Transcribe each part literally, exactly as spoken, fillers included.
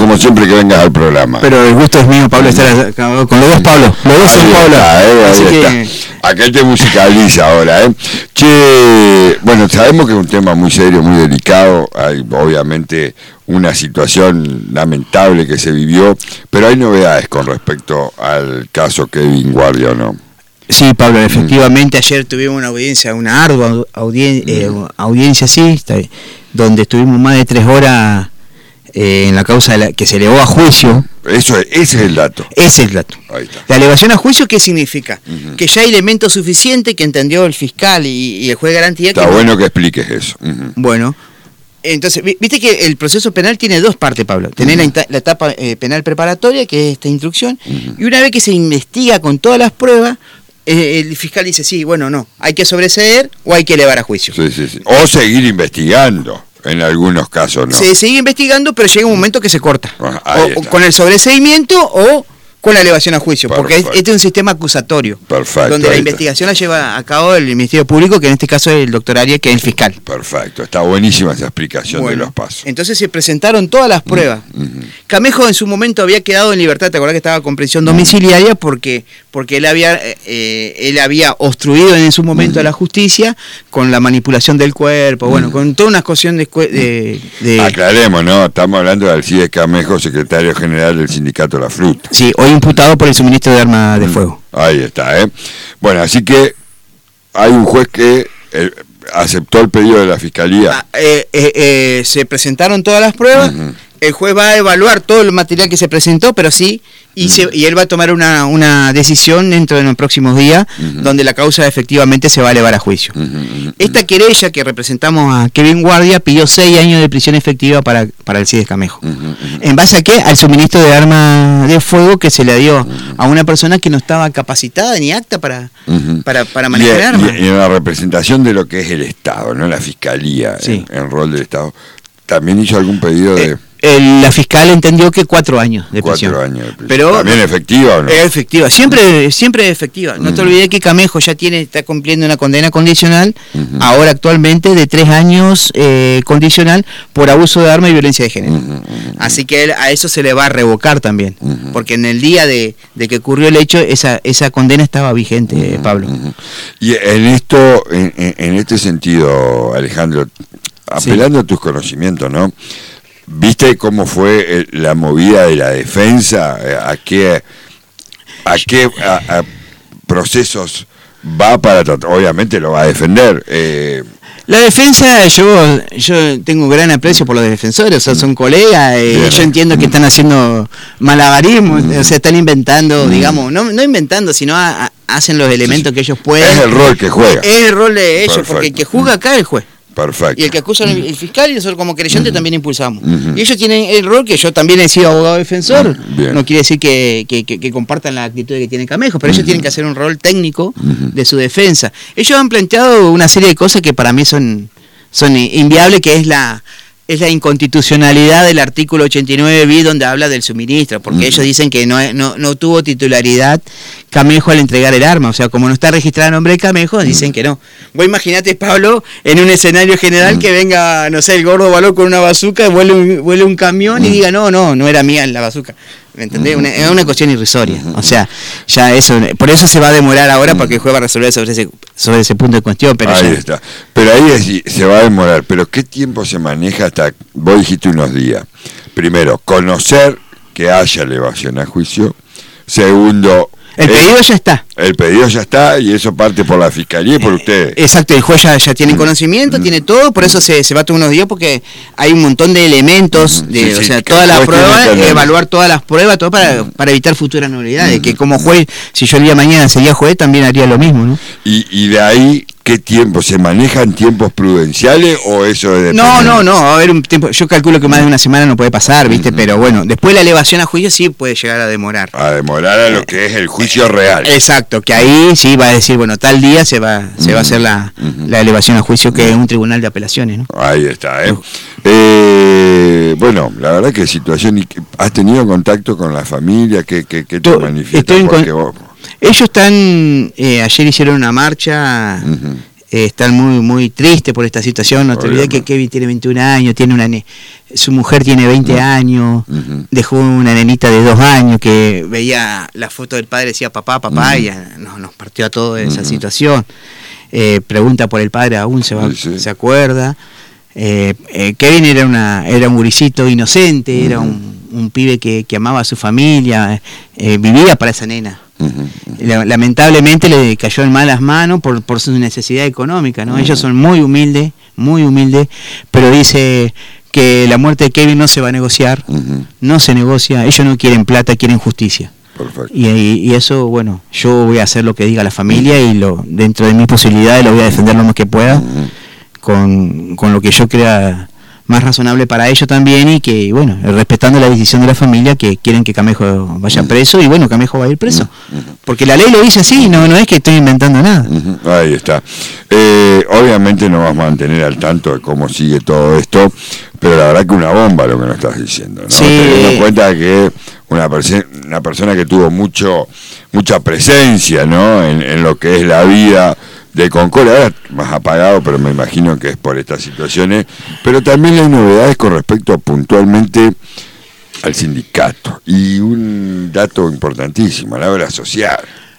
como siempre que vengas al programa. Pero el gusto es mío, Pablo, estar acá con los dos Pablo. Los dos son Pablo. Está, eh, Así que... Aquel te musicaliza ahora, ¿eh? Che, bueno, sabemos que es un tema muy serio, muy delicado. Hay obviamente una situación lamentable que se vivió, pero hay novedades con respecto al caso Kevin Guardia, ¿o no? Sí, Pablo, efectivamente, mm. ayer tuvimos una audiencia, una ardua audien- mm. eh, audiencia, sí, está bien, donde estuvimos más de tres horas eh, en la causa de la, que se elevó a juicio. Eso es, ese es el dato. Ese es el dato. Ahí está. La elevación a juicio, ¿qué significa? Uh-huh. Que ya hay elementos suficientes que entendió el fiscal y, y el juez de garantía. Está que bueno no. que expliques eso. Uh-huh. Bueno, entonces, viste que el proceso penal tiene dos partes, Pablo. Tener uh-huh. la, la etapa eh, penal preparatoria, que es esta instrucción, uh-huh. y una vez que se investiga con todas las pruebas, eh, el fiscal dice, sí, bueno, no, hay que sobreseer o hay que elevar a juicio. Sí, sí, sí. O seguir investigando. En algunos casos no. Se sigue investigando, pero llega un momento que se corta. Ah, o, o con el sobreseimiento o con la elevación a juicio. Perfecto. Porque este es un sistema acusatorio. Perfecto. Donde la investigación la lleva a cabo el Ministerio Público, que en este caso es el doctor Arias, que es el fiscal. Perfecto. Está buenísima esa explicación bueno, de los pasos. Entonces se presentaron todas las pruebas. Mm-hmm. Camejo en su momento había quedado en libertad. ¿Te acordás que estaba con prisión domiciliaria? Porque, porque él había eh, él había obstruido en su momento mm-hmm. a la justicia con la manipulación del cuerpo. Mm-hmm. Bueno, con toda una cuestión de, de, de... Aclaremos, ¿no? Estamos hablando de Alcides Camejo, secretario general del sindicato La Fruta. Sí, hoy imputado por el suministro de armas de fuego. Ahí está, ¿eh? Bueno, así que hay un juez que eh, aceptó el pedido de la fiscalía. Ah, eh, eh, eh, se presentaron todas las pruebas, uh-huh. el juez va a evaluar todo el material que se presentó, pero sí, y, uh-huh. se, y él va a tomar una, una decisión dentro de los próximos días, uh-huh. donde la causa efectivamente se va a elevar a juicio. Uh-huh. Esta querella que representamos a Kevin Guardia pidió seis años de prisión efectiva para, para Alcides Camejo. Uh-huh. Uh-huh. ¿En base a qué? Al suministro de armas de fuego que se le dio uh-huh. a una persona que no estaba capacitada ni apta para, uh-huh. para, para manejar y, armas. Y en la representación de lo que es el Estado, no la Fiscalía, sí. en, en rol del Estado, ¿también hizo algún pedido de...? Eh, El, la fiscal entendió que cuatro años de prisión. Cuatro años de prisión. Pero ¿también efectiva o no? Es efectiva, siempre, siempre es efectiva. No uh-huh. te olvides que Camejo ya tiene, está cumpliendo una condena condicional, uh-huh. ahora actualmente de tres años eh, condicional por abuso de arma y violencia de género. Uh-huh. Uh-huh. Así que él, a eso se le va a revocar también, uh-huh. porque en el día de, de que ocurrió el hecho, esa, esa condena estaba vigente, uh-huh. Pablo. Uh-huh. Y en esto, en, en este sentido, Alejandro, apelando sí. a tus conocimientos, ¿no? ¿Viste cómo fue la movida de la defensa? ¿A qué, a qué a, a procesos va para tratar? Obviamente lo va a defender. Eh. La defensa, yo yo tengo gran aprecio por los defensores, o sea, son colegas, eh, yo entiendo que están haciendo malabarismo, mm. o sea, están inventando, mm. digamos, no, no inventando, sino a, a, hacen los elementos sí, que ellos pueden. Es el rol que juega. Es el rol de ellos, Perfecto. Porque el que juzga acá es el juez. Perfecto. Y el que acusa uh-huh. el fiscal y nosotros como creyentes uh-huh. también impulsamos. Uh-huh. Y ellos tienen el rol que yo también he sido abogado defensor. Uh-huh. No quiere decir que, que, que, que compartan la actitud que tiene Camejo, pero uh-huh. ellos tienen que hacer un rol técnico uh-huh. de su defensa. Ellos han planteado una serie de cosas que para mí son, son inviables, que es la... es la inconstitucionalidad del artículo ochenta y nueve bis donde habla del suministro, porque uh-huh. ellos dicen que no, no no tuvo titularidad Camejo al entregar el arma, o sea, como no está registrado el nombre de Camejo, uh-huh. dicen que no. Vos imaginate, Pablo, en un escenario general uh-huh. que venga, no sé, el gordo Baló con una bazuca, vuele un, vuele un camión uh-huh. y diga, no, no, no era mía la bazuca. ¿Me entendés? Una, es una cuestión irrisoria. O sea, ya eso, por eso se va a demorar ahora, porque el juez va a resolver sobre ese, sobre ese punto de cuestión. Pero ahí ya... está. Pero ahí es, se va a demorar. Pero ¿qué tiempo se maneja hasta, vos dijiste unos días? Primero, conocer que haya elevación a juicio. Segundo... El pedido ya está. El pedido ya está y eso parte por la fiscalía y por eh, ustedes. Exacto, el juez ya, ya tiene conocimiento, mm. tiene todo, por eso se, se va a tomar unos días porque hay un montón de elementos, de, sí, o sea, sí, todas las pruebas, evaluar todas las pruebas, todo para, mm. para evitar futuras novedades, mm. que como juez, si yo el día de mañana sería juez, también haría lo mismo, ¿no? Y, y de ahí... ¿Qué tiempo? ¿Se manejan tiempos prudenciales o eso es de No, no, no, a ver un tiempo, yo calculo que más de una semana no puede pasar, ¿viste? Uh-huh. Pero bueno, después la elevación a juicio sí puede llegar a demorar. A demorar a lo que es el juicio real. Exacto, que ahí sí va a decir, bueno, tal día se va uh-huh. se va a hacer la, uh-huh. la elevación a juicio, que uh-huh. es un tribunal de apelaciones, ¿no? Ahí está, ¿eh? eh bueno, la verdad que situación... ¿Has tenido contacto con la familia? ¿Qué, qué, qué te Tú, manifiesta? Porque con... vos... Ellos están, eh, ayer hicieron una marcha uh-huh. eh, están muy muy tristes por esta situación. No te olvides que Kevin tiene veintiún años, tiene una ne su mujer tiene veinte años, uh-huh. dejó una nenita de dos años que veía la foto del padre, decía papá, papá, uh-huh. y nos, nos partió a todos esa uh-huh. situación. Eh, pregunta por el padre, aún se, va, sí, sí. se acuerda. Eh, eh, Kevin era una era un guricito inocente, uh-huh. era un, un pibe que, que amaba a su familia, eh, vivía para esa nena. Uh-huh. Lamentablemente le cayó en malas manos por, por su necesidad económica, ¿no? Uh-huh. Ellos son muy humildes, muy humildes, pero dice que la muerte de Kevin no se va a negociar, uh-huh. no se negocia, ellos no quieren plata, quieren justicia. Y, y, y eso, bueno, yo voy a hacer lo que diga la familia y lo dentro de mis posibilidades lo voy a defender lo más que pueda, uh-huh. con, con lo que yo crea más razonable para ellos también, y que, bueno, respetando la decisión de la familia, que quieren que Camejo vaya preso, y bueno, Camejo va a ir preso, porque la ley lo dice así, no no es que estoy inventando nada. Ahí está. Eh, obviamente no vamos a mantener al tanto de cómo sigue todo esto, pero la verdad que una bomba lo que nos estás diciendo, ¿no? Sí. Teniendo en cuenta que una, perse una persona que tuvo mucho mucha presencia, ¿no? en, en lo que es la vida de Concordia, ahora más apagado, pero me imagino que es por estas situaciones, pero también hay novedades con respecto puntualmente al sindicato, y un dato importantísimo, la obra social.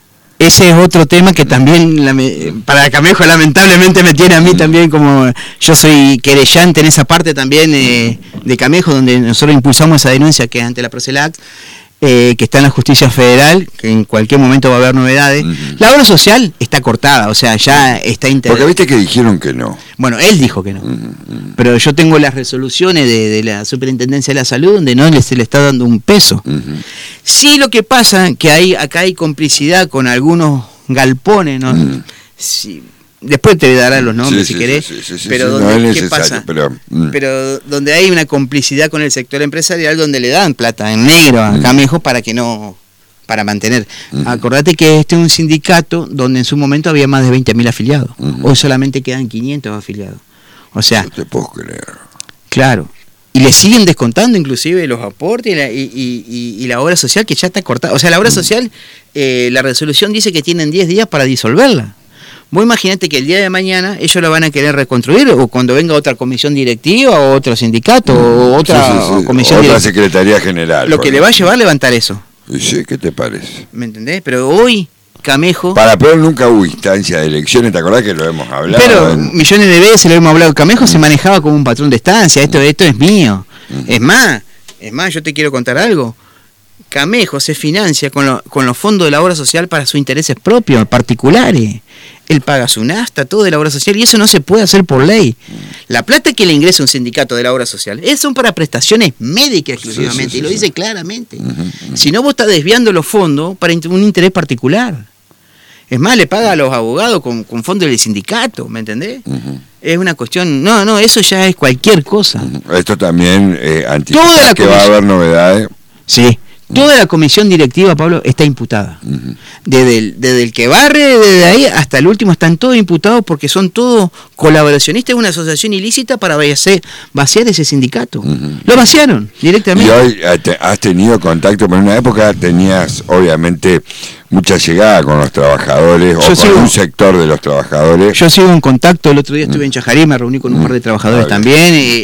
Ese es otro tema que también para Camejo lamentablemente me tiene a mí también, como yo soy querellante en esa parte también eh, de Camejo, donde nosotros impulsamos esa denuncia que es ante la Procelac, Eh, que está en la justicia federal, que en cualquier momento va a haber novedades. Uh-huh. La obra social está cortada, o sea, ya está integrada. Porque viste que dijeron que no. Bueno, él dijo que no. Uh-huh. Pero yo tengo las resoluciones de, de la Superintendencia de la Salud donde no le, se le está dando un peso. Uh-huh. Sí, lo que pasa que hay acá hay complicidad con algunos galpones, ¿no? Uh-huh. Sí. Después te dará los nombres sí, si sí, querés, sí, sí, sí, pero sí, donde, no ¿qué pasa? Pero, mm. pero donde hay una complicidad con el sector empresarial, donde le dan plata en negro a mm. Camejo para que no, para mantener. Mm. Acordate que este es un sindicato donde en su momento había más de veinte mil afiliados, mm. hoy solamente quedan quinientos afiliados. O sea, no te puedo creer. Claro, y le siguen descontando inclusive los aportes y la, y, y, y la obra social que ya está cortada. O sea, la obra mm. social, eh, la resolución dice que tienen diez días para disolverla. Vos imaginate que el día de mañana ellos la van a querer reconstruir, o cuando venga otra comisión directiva, o otro sindicato, o otra sí, sí, sí. comisión otra directiva. Secretaría General. Lo que le va a llevar a levantar eso. Y sí, ¿qué te parece? ¿Me entendés? Pero hoy, Camejo... Para peor nunca hubo instancia de elecciones, ¿te acordás que lo hemos hablado? Pero en... millones de veces lo hemos hablado. Camejo mm. se manejaba como un patrón de estancia, esto, esto es mío. Mm. Es más, es más, yo te quiero contar algo. Camejo se financia con, lo, con los fondos de la obra social para sus intereses propios, particulares. Él paga su nasta, todo de la obra social, y eso no se puede hacer por ley. La plata que le ingresa un sindicato de la obra social, es son para prestaciones médicas exclusivamente, sí, sí, sí, y lo dice sí. claramente. Uh-huh, uh-huh. Si no, vos estás desviando los fondos para un interés particular. Es más, le paga a los abogados con, con fondos del sindicato, ¿me entendés? Uh-huh. Es una cuestión, no, no, eso ya es cualquier cosa. Uh-huh. Esto también eh, anticipa que va a haber novedades. Sí. Toda la comisión directiva, Pablo, está imputada. Uh-huh. Desde el, desde el que barre, desde ahí hasta el último, están todos imputados porque son todos colaboracionistas de una asociación ilícita para vaciar, vaciar ese sindicato. Uh-huh. Lo vaciaron directamente. Y hoy has tenido contacto, pero en una época tenías, obviamente, mucha llegada con los trabajadores, yo o sigo, con un sector de los trabajadores. Yo sigo en contacto, el otro día estuve uh-huh. en Chajarí, me reuní con un uh-huh. par de trabajadores uh-huh. también, y,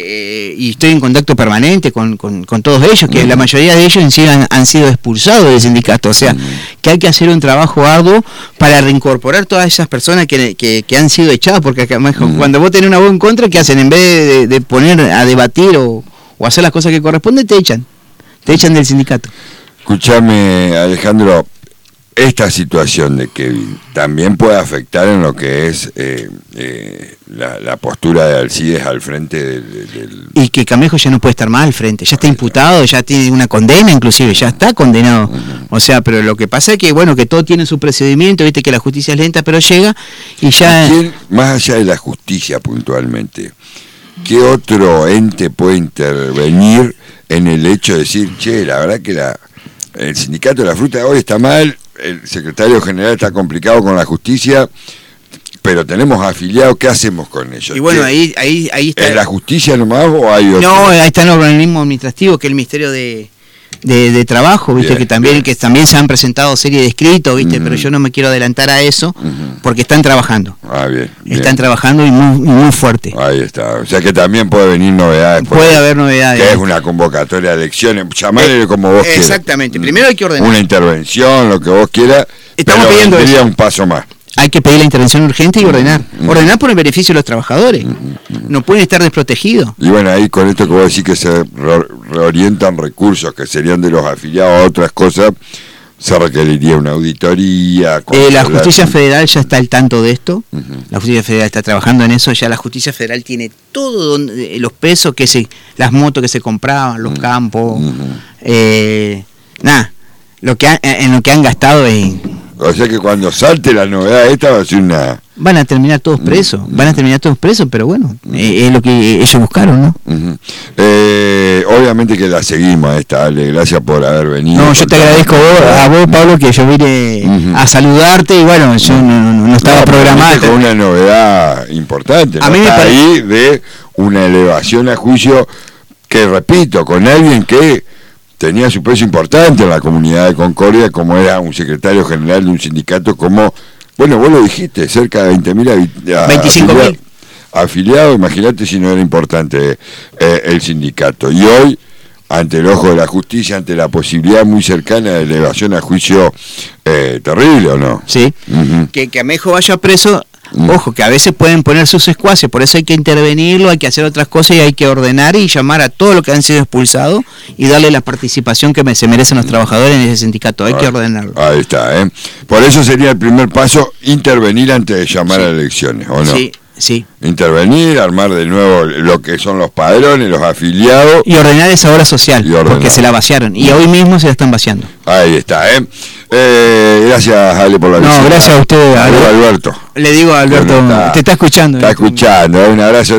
y, y estoy en contacto permanente con, con, con todos ellos, que uh-huh. la mayoría de ellos en sí han, han sido expulsados del sindicato, o sea, uh-huh. que hay que hacer un trabajo arduo para reincorporar todas esas personas que, que, que han sido echadas, porque acá, uh-huh. cuando vos tenés una voz en contra, ¿qué hacen? En vez de, de poner a debatir o, o hacer las cosas que corresponden, te echan, te echan del sindicato. Escúchame, Alejandro, esta situación de Kevin también puede afectar en lo que es eh, eh, la, la postura de Alcides al frente del, del... Y que Camejo ya no puede estar más al frente, ya está imputado, ya tiene una condena inclusive, ya está condenado. Uh-huh. O sea, pero lo que pasa es que, bueno, que todo tiene su procedimiento, viste que la justicia es lenta, pero llega y ya... ¿Quién, más allá de la justicia puntualmente, qué otro ente puede intervenir en el hecho de decir, che, la verdad que la, el sindicato de la fruta hoy está mal, el secretario general está complicado con la justicia, pero tenemos afiliados, ¿qué hacemos con ellos? Y bueno, ahí, ahí, ahí está. ¿Es la justicia nomás o hay otro? No, ahí está el organismo administrativo, que es el Ministerio de, de, de trabajo, viste, bien, que también bien. que también se han presentado series de escritos, viste, uh-huh. pero yo no me quiero adelantar a eso uh-huh. porque están trabajando. Ah, bien, bien. Están trabajando y muy, muy fuerte. Ahí está. O sea que también puede venir novedades. Puede haber novedades. Que es una convocatoria de elecciones, llamarle eh, como vos quieras. Exactamente. Primero hay que ordenar. Una intervención, lo que vos quieras. Estamos pidiendo eso. un paso más. Hay que pedir la intervención urgente y ordenar. Mm. Ordenar por el beneficio de los trabajadores. Mm. No pueden estar desprotegidos. Y bueno, ahí con esto que vos decís que se re- reorientan recursos que serían de los afiliados a otras cosas, se requeriría una auditoría. Eh, la Justicia Federal ya está al tanto de esto. Uh-huh. La Justicia Federal está trabajando en eso. Ya la Justicia Federal tiene todo donde, los pesos, que se, las motos que se compraban, los uh-huh. campos. Uh-huh. Eh, nada, lo que ha, en lo que han gastado en... O sea que cuando salte la novedad esta va a ser una... Van a terminar todos presos, uh-huh. van a terminar todos presos, pero bueno, uh-huh. eh, es lo que ellos buscaron, ¿no? Uh-huh. Eh, obviamente que la seguimos esta, Ale, gracias por haber venido. No, yo te agradezco a vos, a vos, Pablo, que yo vine uh-huh. a saludarte y bueno, yo no, no, no estaba no, programado. Con una novedad importante, ¿no? A mí Está me pare... ahí de una elevación a juicio que, repito, con alguien que... tenía su peso importante en la comunidad de Concordia, como era un secretario general de un sindicato como, bueno, vos lo dijiste, cerca de veinte mil afiliados, afiliado, imagínate si no era importante eh, el sindicato. Y hoy, ante el ojo de la justicia, ante la posibilidad muy cercana de elevación a juicio eh, terrible, ¿o no? Sí, uh-huh. que, que Amejo vaya preso... Ojo, que a veces pueden poner sus escuaces, por eso hay que intervenirlo, hay que hacer otras cosas y hay que ordenar y llamar a todos los que han sido expulsados y darle la participación que se merecen los trabajadores en ese sindicato, hay ah, que ordenarlo. Ahí está, ¿eh? Por eso sería el primer paso, intervenir antes de llamar sí. a elecciones, ¿o no? Sí. Sí. Intervenir, armar de nuevo lo que son los padrones, los afiliados. Y ordenar esa obra social, porque se la vaciaron. Y hoy mismo se la están vaciando. Ahí está, ¿eh? eh gracias, Ale, por la visita. No, gracias a usted, Alberto. Le digo a Alberto, bueno, está, te está escuchando. Está escuchando, un abrazo.